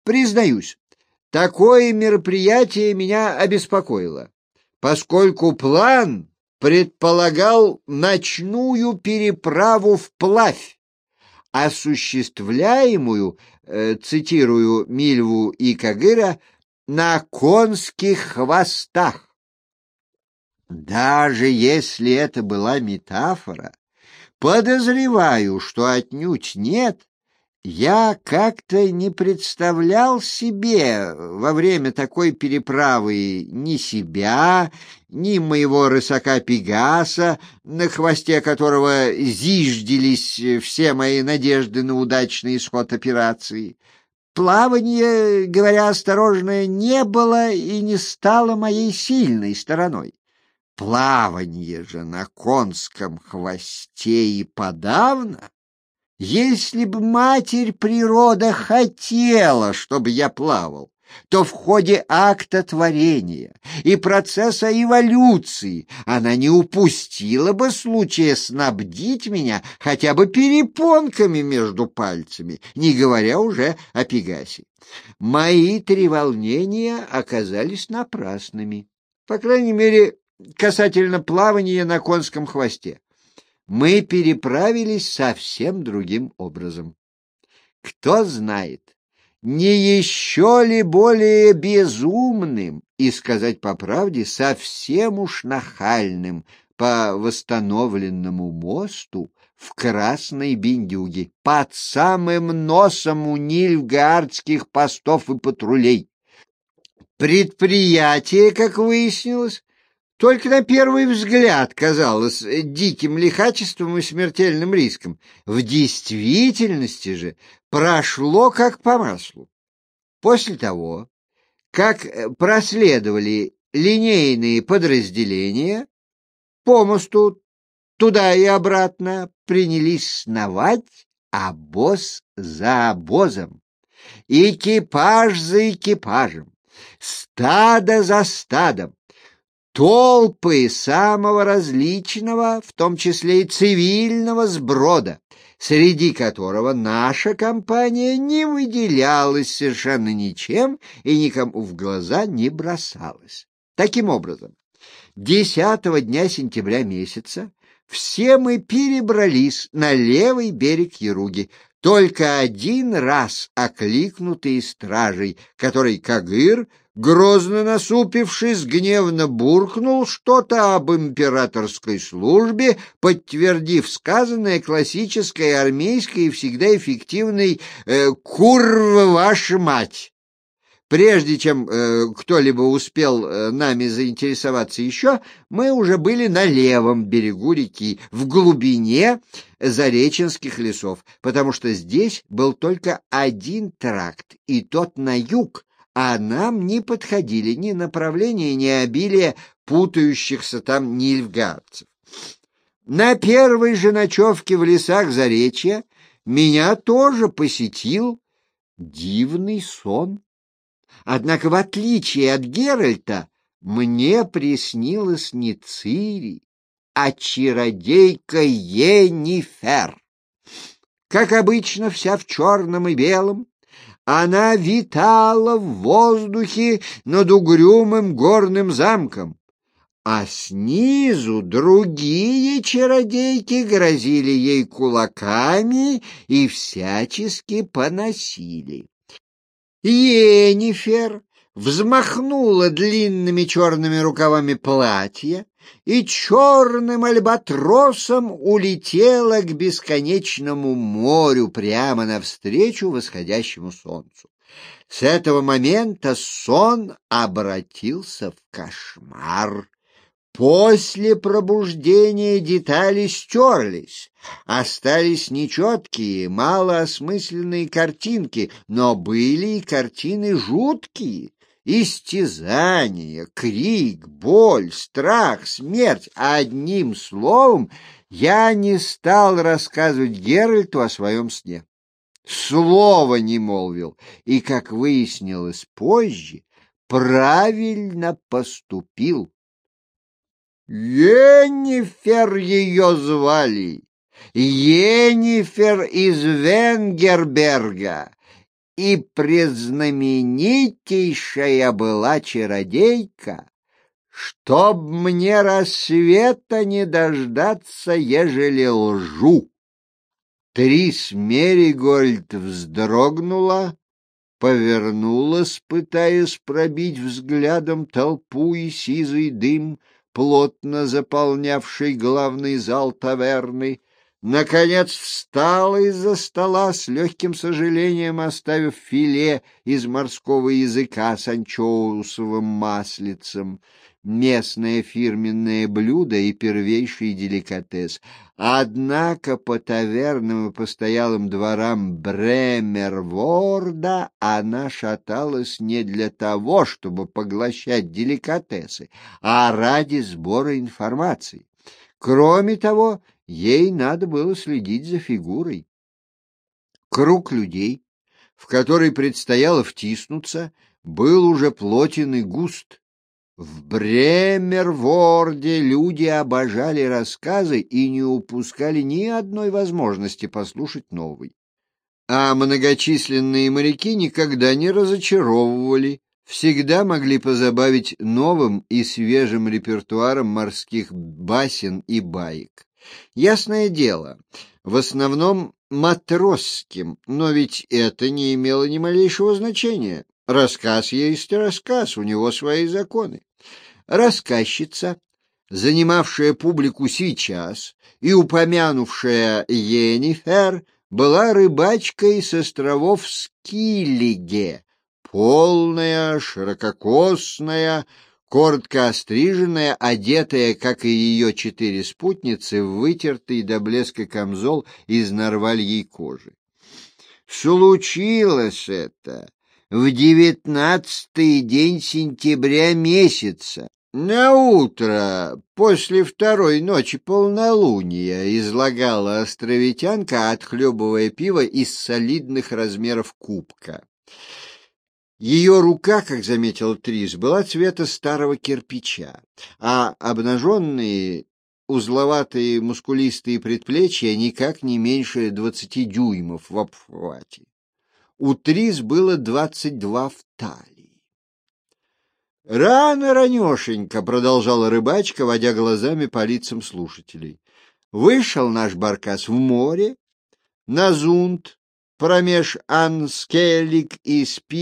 Признаюсь, такое мероприятие меня обеспокоило, поскольку план предполагал ночную переправу вплавь, осуществляемую, цитирую Мильву и Кагыра, на конских хвостах. Даже если это была метафора, подозреваю, что отнюдь нет, я как-то не представлял себе во время такой переправы ни себя, ни моего рысака Пегаса, на хвосте которого зиждились все мои надежды на удачный исход операции. Плавание, говоря осторожно, не было и не стало моей сильной стороной. Плавание же на конском хвосте и подавно. Если бы Матерь Природа хотела, чтобы я плавал, то в ходе акта творения и процесса эволюции она не упустила бы случая снабдить меня хотя бы перепонками между пальцами, не говоря уже о Пегасе. Мои треволнения оказались напрасными, по крайней мере, касательно плавания на конском хвосте. Мы переправились совсем другим образом. Кто знает, не еще ли более безумным и, сказать по правде, совсем уж нахальным по восстановленному мосту в Красной Биндюге, под самым носом у нильфгаардских постов и патрулей. Предприятие, как выяснилось, только на первый взгляд казалось диким лихачеством и смертельным риском. В действительности же прошло как по маслу. После того, как проследовали линейные подразделения, по мосту туда и обратно принялись сновать обоз за обозом, экипаж за экипажем, стадо за стадом. Толпы самого различного, в том числе и цивильного сброда, среди которого наша компания не выделялась совершенно ничем и никому в глаза не бросалась. Таким образом, 10-го дня сентября месяца все мы перебрались на левый берег Яруги, только один раз окликнутый стражей, который Кагыр, грозно насупившись, гневно буркнул что-то об императорской службе, подтвердив сказанное классической армейской и всегда эффективной «Курва ваша мать!». Прежде чем кто-либо успел нами заинтересоваться еще, мы уже были на левом берегу реки, в глубине зареченских лесов, потому что здесь был только один тракт, и тот на юг, а нам не подходили ни направление, ни обилие путающихся там нильфгаардцев. На первой же ночевке в лесах Заречья меня тоже посетил дивный сон. Однако, в отличие от Геральта, мне приснилась не Цири, а чародейка Йеннифер. Как обычно, вся в черном и белом, она витала в воздухе над угрюмым горным замком, а снизу другие чародейки грозили ей кулаками и всячески поносили. Йеннифер взмахнула длинными черными рукавами платья и черным альбатросом улетела к бесконечному морю прямо навстречу восходящему солнцу. С этого момента сон обратился в кошмар. После пробуждения детали стерлись, остались нечеткие, малоосмысленные картинки, но были и картины жуткие. Истязание, крик, боль, страх, смерть. Одним словом, я не стал рассказывать Геральту о своем сне. Слова не молвил, и, как выяснилось позже, правильно поступил. Йеннифер ее звали, Йеннифер из Венгерберга, и презнаменитейшая была чародейка, чтоб мне рассвета не дождаться, ежели лжу. Трис Меригольд вздрогнула, повернулась, пытаясь пробить взглядом толпу и сизый дым, плотно заполнявший главный зал таверны. Наконец встала из-за стола, с легким сожалением оставив филе из морского языка с анчоусовым маслицем, местное фирменное блюдо и первейший деликатес. Однако по тавернам и постоялым дворам Бремерворда она шаталась не для того, чтобы поглощать деликатесы, а ради сбора информации. Кроме того, ей надо было следить за фигурой. Круг людей, в который предстояло втиснуться, был уже плотен и густ. В Бремерворде люди обожали рассказы и не упускали ни одной возможности послушать новый. А многочисленные моряки никогда не разочаровывали, всегда могли позабавить новым и свежим репертуаром морских басен и баек. Ясное дело, в основном матросским, но ведь это не имело ни малейшего значения. Рассказ есть рассказ, у него свои законы. Рассказчица, занимавшая публику сейчас и упомянувшая Йеннифер, была рыбачкой с островов Скиллиге, полная, ширококосная, коротко остриженная, одетая, как и ее 4 спутницы, в вытертый до блеска камзол из нарвальей кожи. Случилось это в 19-й день сентября месяца, на утро после 2-й ночи полнолуния, излагала островитянка, отхлебывая пиво из солидных размеров кубка. Ее рука, как заметил Трис, была цвета старого кирпича, а обнаженные узловатые мускулистые предплечья никак не меньше 20 дюймов в обхвате. У Трис было 22 в талии. «Рано-ранешенько», — продолжала рыбачка, водя глазами по лицам слушателей. «Вышел наш баркас в море, на зунт, промеж Анскелик и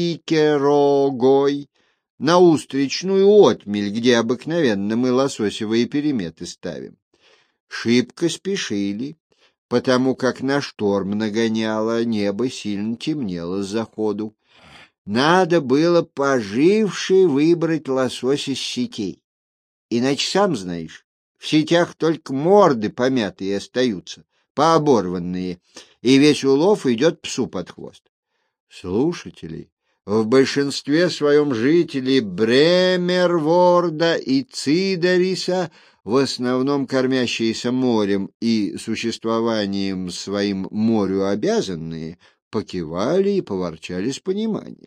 Спикерогой, на устричную отмель, где обыкновенно мы лососевые переметы ставим. Шибко спешили, потому как на шторм нагоняло, небо сильно темнело с заходу. Надо было поживший выбрать лосось из сетей. Иначе, сам знаешь, в сетях только морды помятые остаются, пооборванные, и весь улов идет псу под хвост. Слушатели, в большинстве своем жители Бремерворда и Цидериса, в основном кормящиеся морем и существованием своим морю обязанные, покивали и поворчали с пониманием.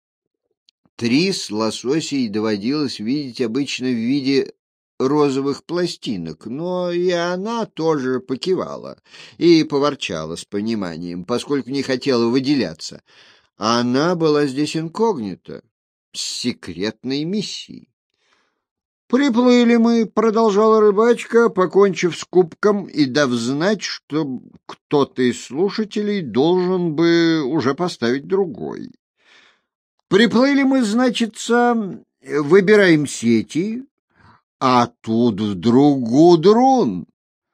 Трис лососей доводилось видеть обычно в виде розовых пластинок, но и она тоже покивала и поворчала с пониманием, поскольку не хотела выделяться. Она была здесь инкогнито, с секретной миссией. «Приплыли мы», — продолжала рыбачка, покончив с кубком и дав знать, что кто-то из слушателей должен бы уже поставить другой. «Приплыли мы, значится, выбираем сети, а тут вдруг Гудрун,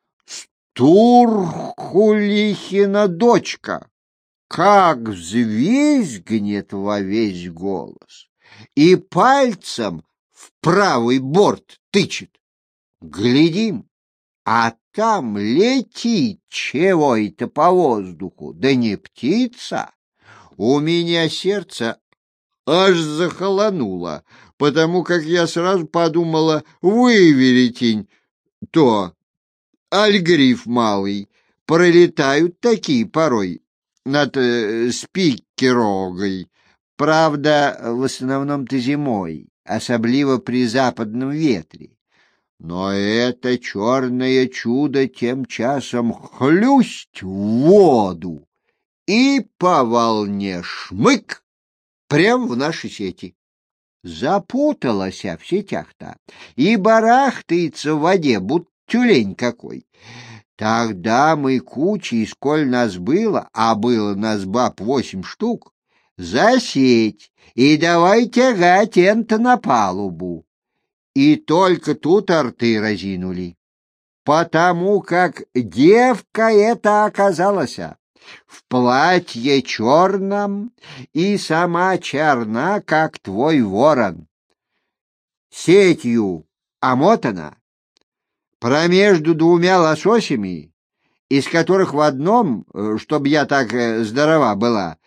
Стурхулихина дочка, как взвизгнет во весь голос и пальцем в правый борт тычет. Глядим, а там летит чего-то по воздуху, да не птица. У меня сердце аж захолонуло, потому как я сразу подумала, вы, веретень, то, альгриф малый, пролетают такие порой над Спикерогой. Правда, в основном-то зимой, особливо при западном ветре. Но это черное чудо тем часом хлюсть в воду и по волне шмык прям в наши сети. Запуталась в сетях-то и барахтается в воде, будто тюлень какой. Тогда мы кучей, сколь нас было, а было нас баб 8 штук, за сеть и давай тягать энто на палубу. И только тут рты разинули, потому как девка эта оказалась в платье черном и сама черна, как твой ворон. Сетью омотана, промежду двумя лососями, из которых в одном, чтоб я так здорова была,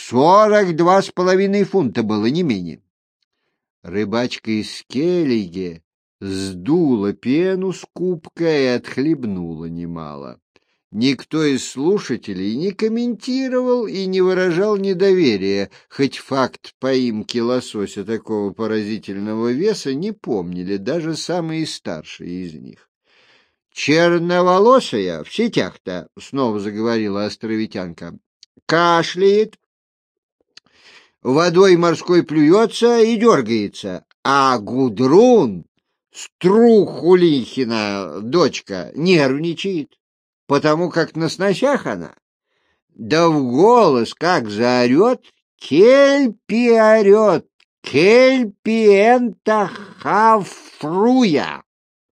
42,5 фунта было, не менее. Рыбачка из Скеллиге сдула пену с кубка и отхлебнула немало. Никто из слушателей не комментировал и не выражал недоверия, хоть факт поимки лосося такого поразительного веса не помнили даже самые старшие из них. «Черноволосая в сетях-то», — снова заговорила островитянка, — «кашляет, водой морской плюется и дергается, а Гудрун, Струхулихина дочка, нервничает, потому как на сносях она, да в голос как заорет, кельпи орет, кельпи энта хафруя».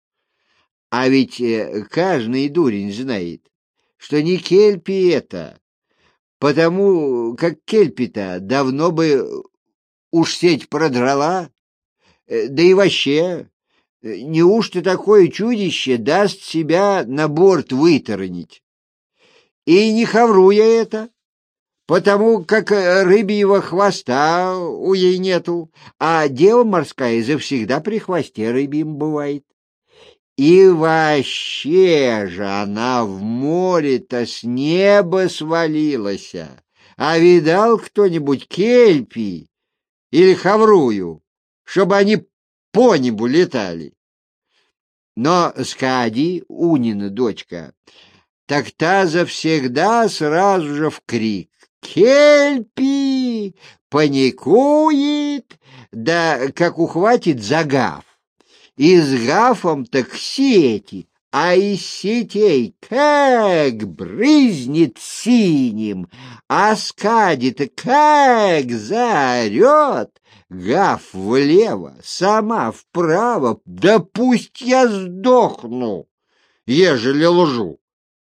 А ведь каждый дурень знает, что не кельпи это, потому как кельпи-то давно бы уж сеть продрала, да и вообще, неужто такое чудище даст себя на борт вытаранить? И не хавруя это, потому как рыбьего хвоста у ей нету, а дева морская завсегда при хвосте рыбьем бывает. И вообще же она в море-то с неба свалилась. А видал кто-нибудь кельпи или хаврую, чтобы они по небу летали? Но Скади, Унина дочка, так та завсегда сразу же в крик: «Кельпи!» Паникует, да как ухватит за гаф. И с гафом-то к сети, а из сетей как брызнет синим, а Скади-то как заорет, гаф влево, сама вправо, да пусть я сдохну, ежели лжу.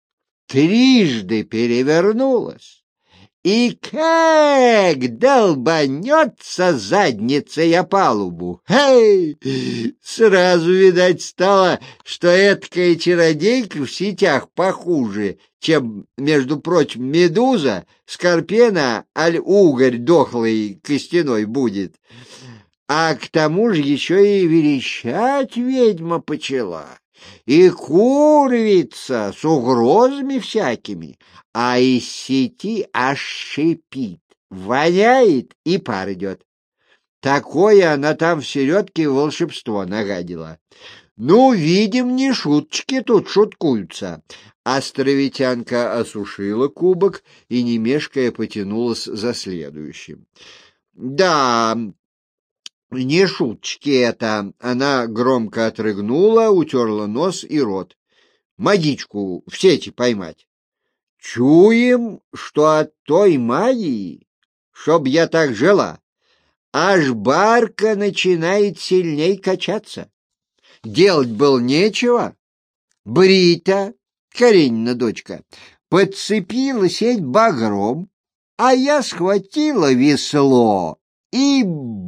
Трижды перевернулась, и как долбанется задницей о палубу! Эй! Сразу видать стало, что эткая чародейка в сетях похуже, чем, между прочим, медуза, скорпена, аль угорь дохлый костяной будет. А к тому же еще и верещать ведьма почала, и куривиться с угрозами всякими, а из сети аж шипит, воняет и пар идет. Такое она там в середке волшебство нагадила. Ну, видим, не шуточки тут шуткуются. Островитянка осушила кубок и, не мешкая, потянулась за следующим. Да, не шуточки это. Она громко отрыгнула, утерла нос и рот. Магичку в сети поймать. Чуем, что от той магии, чтоб я так жила, аж барка начинает сильней качаться. Делать было нечего. Брита, Каренина дочка, подцепила сеть багром, а я схватила весло и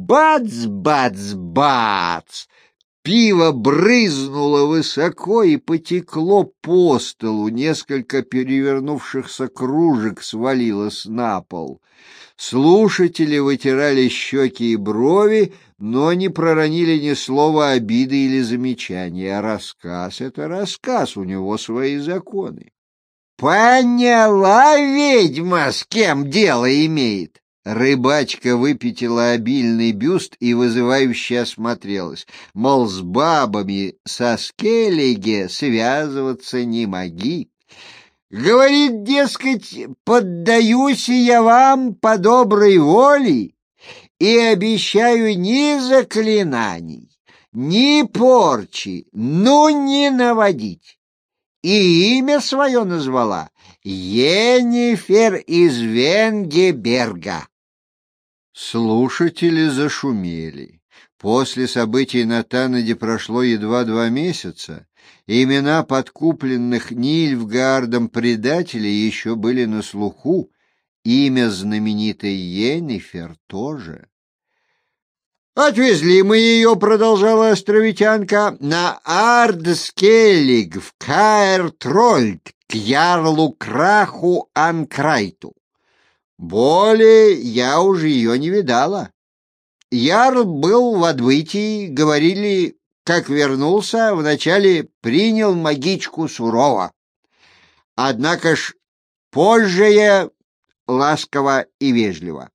бац-бац-бац! Пиво брызнуло высоко и потекло по столу, несколько перевернувшихся кружек свалилось на пол. Слушатели вытирали щеки и брови, но не проронили ни слова обиды или замечания. А рассказ — это рассказ, у него свои законы. «Поняла ведьма, с кем дело имеет!» Рыбачка выпятила обильный бюст и вызывающе осмотрелась. Мол, с бабами со Скеллиге связываться не моги. Говорит, дескать, поддаюсь я вам по доброй воле и обещаю ни заклинаний, ни порчи, не наводить. И имя свое назвала Йеннифер из Венгеберга. Слушатели зашумели. После событий на Танаде прошло едва 2 месяца. Имена подкупленных Нильфгаардом предателей еще были на слуху. Имя знаменитой Йеннифер тоже. «Отвезли мы ее, — продолжала островитянка, — на Ардскеллиг в Каэр-Трольд к ярлу Краху Анкрайту. Более я уже ее не видала. Ярл был в отбытии, говорили, как вернулся, вначале принял магичку сурово. Однако ж позже я ласково и вежливо.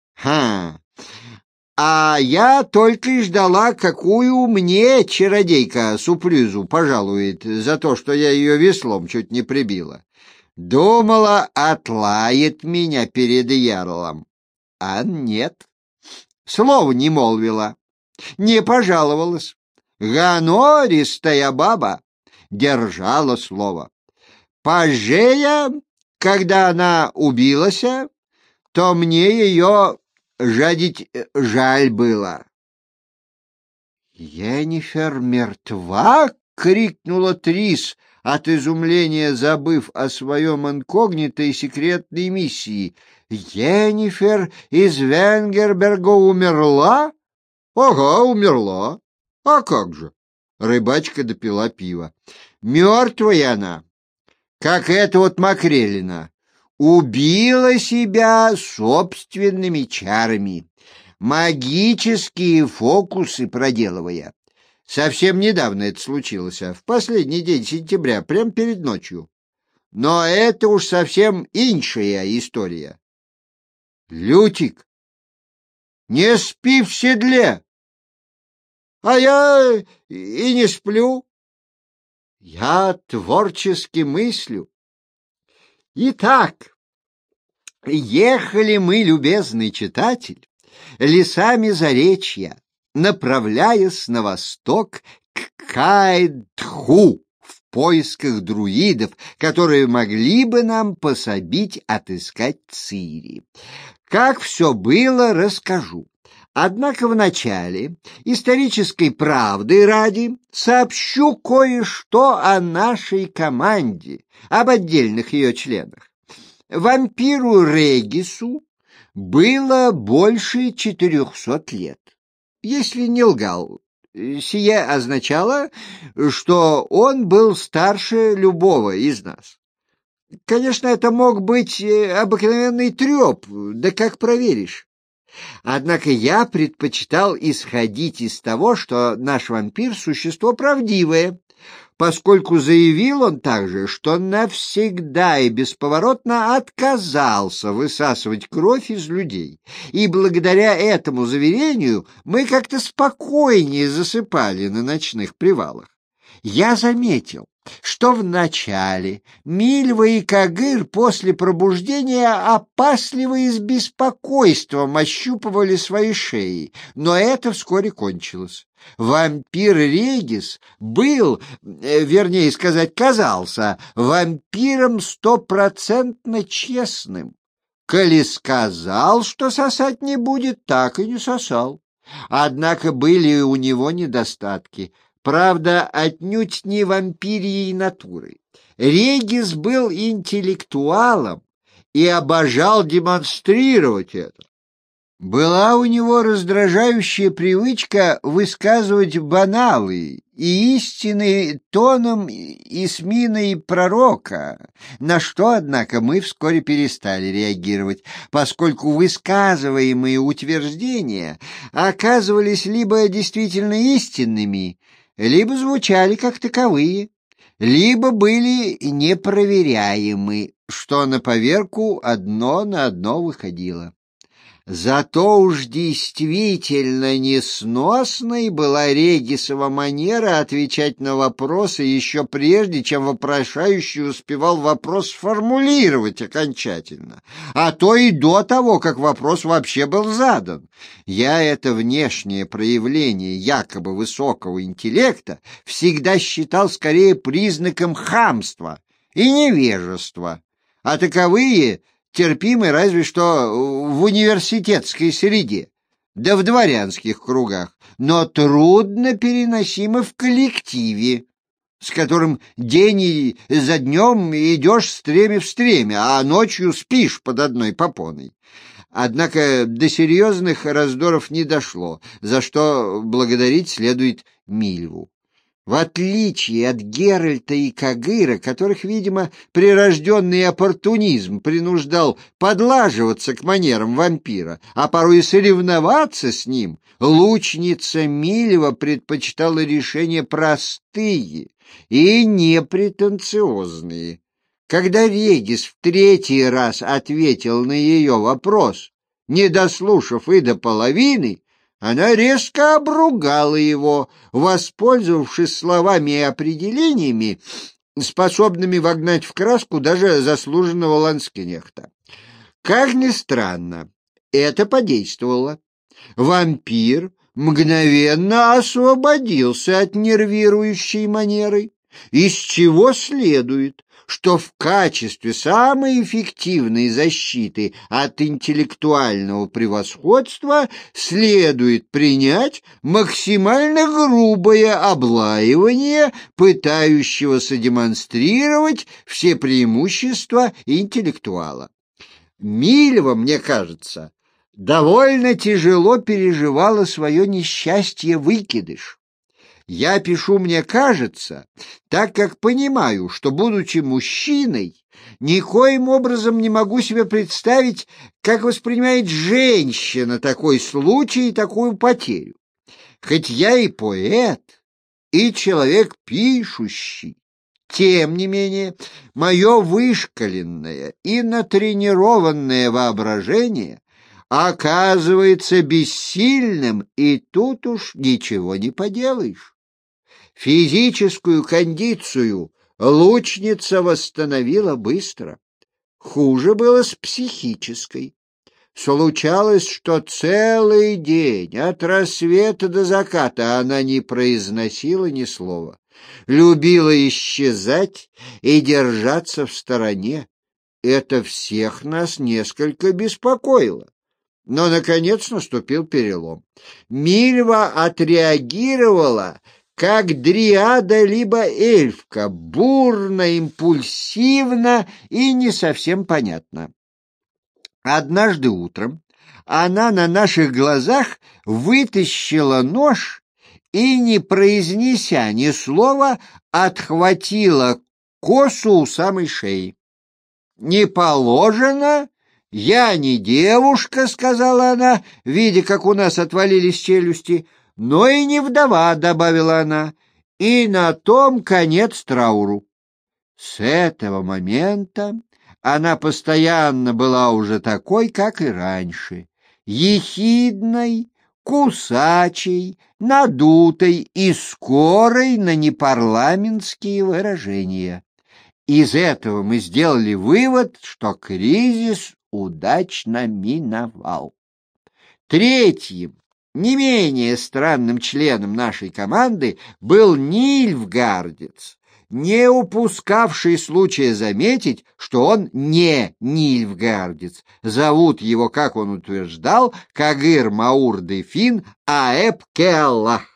А я только и ждала, какую мне чародейка Суплюзу пожалует за то, что я ее веслом чуть не прибила. Думала, отлает меня перед ярлом. А нет. Слова не молвила, не пожаловалась. Гонористая баба держала слово. Позже, когда она убилась, то мне ее жадить жаль было. «Йеннифер мертва?» — крикнула Трис, от изумления забыв о своем инкогнито и секретной миссии. «Йеннифер из Венгерберга умерла?» «Ага, умерла. А как же?» Рыбачка допила пиво. «Мертвая она, как эта вот Макрелина. Убила себя собственными чарами, магические фокусы проделывая. Совсем недавно это случилось, в последний день сентября, прямо перед ночью. Но это уж совсем иншая история. Лютик, не спи в седле. А я и не сплю. Я творчески мыслю. Итак, ехали мы, любезный читатель, лесами Заречья, направляясь на восток к Каэдху в поисках друидов, которые могли бы нам пособить отыскать Цири. Как все было, расскажу. Однако вначале, исторической правды ради, сообщу кое-что о нашей команде, об отдельных ее членах. Вампиру Регису было больше 400 лет. Если не лгал, сие означало, что он был старше любого из нас. Конечно, это мог быть обыкновенный треп, да как проверишь. Однако я предпочитал исходить из того, что наш вампир — существо правдивое, поскольку заявил он также, что навсегда и бесповоротно отказался высасывать кровь из людей, и благодаря этому заверению мы как-то спокойнее засыпали на ночных привалах. Я заметил, что вначале Мильва и Кагыр после пробуждения опасливо и с беспокойством ощупывали свои шеи, но это вскоре кончилось. Вампир Регис был, вернее сказать, казался вампиром 100% честным. Коли сказал, что сосать не будет, так и не сосал. Однако были у него недостатки. Правда, отнюдь не вампирьей натуры. Регис был интеллектуалом и обожал демонстрировать это. Была у него раздражающая привычка высказывать баналы и истины тоном и с миной пророка, на что, однако, мы вскоре перестали реагировать, поскольку высказываемые утверждения оказывались либо действительно истинными, либо звучали как таковые, либо были непроверяемы, что на поверку одно на одно выходило. Зато уж действительно несносной была Регисова манера отвечать на вопросы еще прежде, чем вопрошающий успевал вопрос сформулировать окончательно, а то и до того, как вопрос вообще был задан. Я это внешнее проявление якобы высокого интеллекта всегда считал скорее признаком хамства и невежества, а таковые терпимы разве что в университетской среде, да в дворянских кругах, но трудно переносимы в коллективе, с которым день за днем идешь стремя в стремя, а ночью спишь под одной попоной. Однако до серьезных раздоров не дошло, за что благодарить следует Мильву. В отличие от Геральта и Кагыра, которых, видимо, прирожденный оппортунизм принуждал подлаживаться к манерам вампира, а порой и соревноваться с ним, лучница Мильва предпочитала решения простые и непретенциозные. Когда Регис в третий раз ответил на ее вопрос, не дослушав и до половины, она резко обругала его, воспользовавшись словами и определениями, способными вогнать в краску даже заслуженного ланскнехта. Как ни странно, это подействовало. Вампир мгновенно освободился от нервирующей манеры, из чего следует, что в качестве самой эффективной защиты от интеллектуального превосходства следует принять максимально грубое облаивание, пытающегося демонстрировать все преимущества интеллектуала. Мильва, мне кажется, довольно тяжело переживала свое несчастье выкидыш. Я пишу «мне кажется», так как понимаю, что, будучи мужчиной, никоим образом не могу себе представить, как воспринимает женщина такой случай и такую потерю. Хоть я и поэт, и человек пишущий, тем не менее, мое вышкаленное и натренированное воображение оказывается бессильным, и тут уж ничего не поделаешь. Физическую кондицию лучница восстановила быстро. Хуже было с психической. Случалось, что целый день, от рассвета до заката, она не произносила ни слова. Любила исчезать и держаться в стороне. Это всех нас несколько беспокоило. Но, наконец, наступил перелом. Мильва отреагировала как дриада либо эльфка, бурно, импульсивно и не совсем понятно. Однажды утром она на наших глазах вытащила нож и, не произнеся ни слова, отхватила косу у самой шеи. «Не положено, я не девушка», — сказала она, видя, как у нас отвалились челюсти, — «но и не вдова», — добавила она, — «и на том конец трауру». С этого момента она постоянно была уже такой, как и раньше, ехидной, кусачей, надутой и скорой на непарламентские выражения. Из этого мы сделали вывод, что кризис удачно миновал. Третьим, не менее странным членом нашей команды был нильфгардец, не упускавший случая заметить, что он не нильфгардец. Зовут его, как он утверждал, Кагыр Маурды-Фин Аэб-Келлах.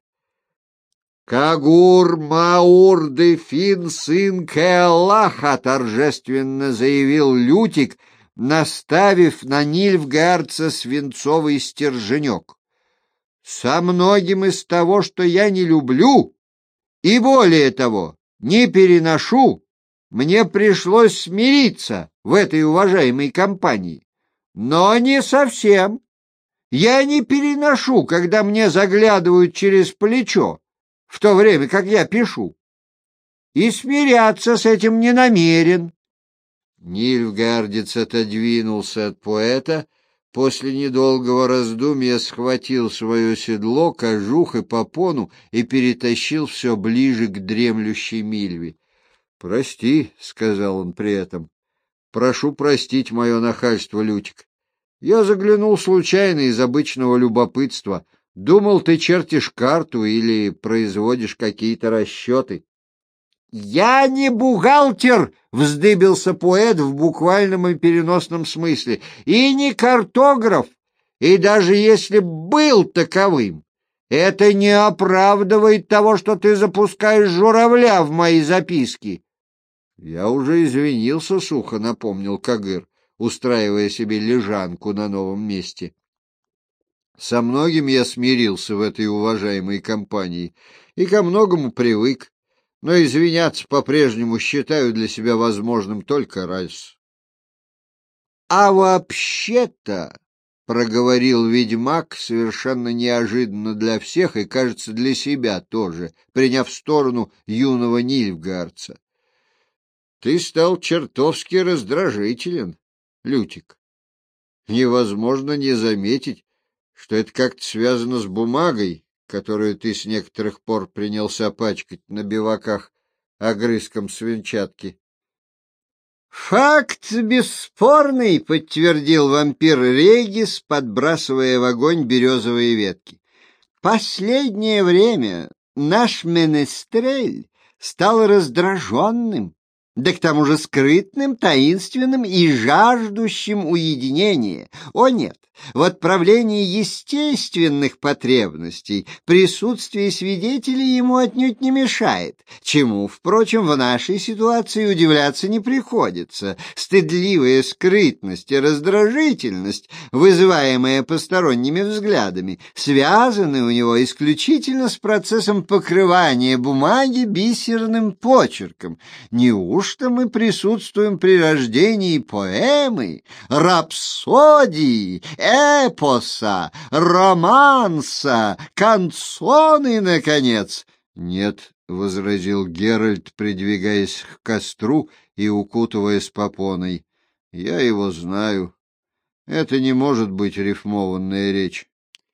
«Кагур Маурды-Фин, сын Келлаха», — торжественно заявил Лютик, наставив на нильфгардца свинцовый стерженек. «Со многим из того, что я не люблю, и более того, не переношу, мне пришлось смириться в этой уважаемой компании. Но не совсем. Я не переношу, когда мне заглядывают через плечо, в то время как я пишу. И смиряться с этим не намерен». Нильфгардец отодвинулся от поэта, После недолгого раздумья схватил свое седло, кожух и попону и перетащил все ближе к дремлющей Мильве. — Прости, — сказал он при этом, — прошу простить мое нахальство, Лютик. Я заглянул случайно из обычного любопытства. Думал, ты чертишь карту или производишь какие-то расчеты. — Я не бухгалтер, — вздыбился поэт в буквальном и переносном смысле, — и не картограф, и даже если был таковым, это не оправдывает того, что ты запускаешь журавля в мои записки. — Я уже извинился, — сухо напомнил Кагыр, устраивая себе лежанку на новом месте. Со многим я смирился в этой уважаемой компании и ко многому привык, но извиняться по-прежнему считаю для себя возможным только раз. — А вообще-то, — проговорил ведьмак совершенно неожиданно для всех и, кажется, для себя тоже, приняв сторону юного нильфгаарца, — ты стал чертовски раздражителен, Лютик. Невозможно не заметить, что это как-то связано с бумагой, которую ты с некоторых пор принялся пачкать на биваках огрызком свинчатки. — Факт бесспорный, — подтвердил вампир Регис, подбрасывая в огонь березовые ветки. — Последнее время наш менестрель стал раздраженным, да к тому же скрытным, таинственным и жаждущим уединения. О нет, в отправлении естественных потребностей присутствие свидетелей ему отнюдь не мешает, чему, впрочем, в нашей ситуации удивляться не приходится. Стыдливая скрытность и раздражительность, вызываемая посторонними взглядами, связаны у него исключительно с процессом покрывания бумаги бисерным почерком. Неужто мы присутствуем при рождении поэмы, рапсодии, эпоса, романса, канцоны, наконец? — Нет, — возразил Геральт, придвигаясь к костру и укутываясь попоной. — Я его знаю. Это не может быть рифмованная речь.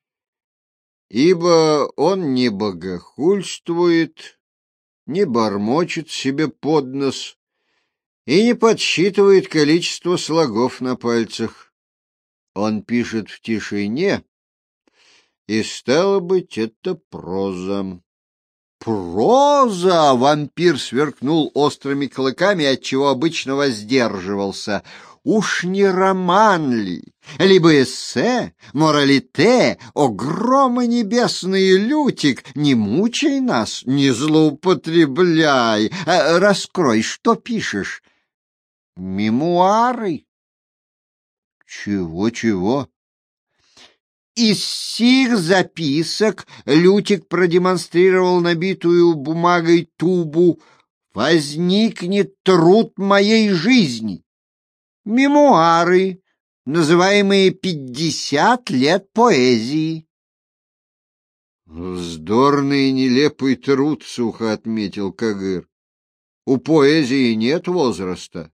Ибо он не богохульствует, не бормочет себе под нос и не подсчитывает количество слогов на пальцах. Он пишет в тишине, и, стало быть, это проза. «Проза!» — вампир сверкнул острыми клыками, отчего обычно воздерживался. «Уж не роман ли? Либо эссе, моралите, о громы небесные, Лютик, не мучай нас, не злоупотребляй, раскрой, что пишешь?» «Мемуары». «Чего-чего?» Из сих записок Лютик продемонстрировал набитую бумагой тубу. Возникнет труд моей жизни. Мемуары, называемые 50 лет поэзии. Вздорный и нелепый труд, сухо отметил Кагыр. У поэзии нет возраста.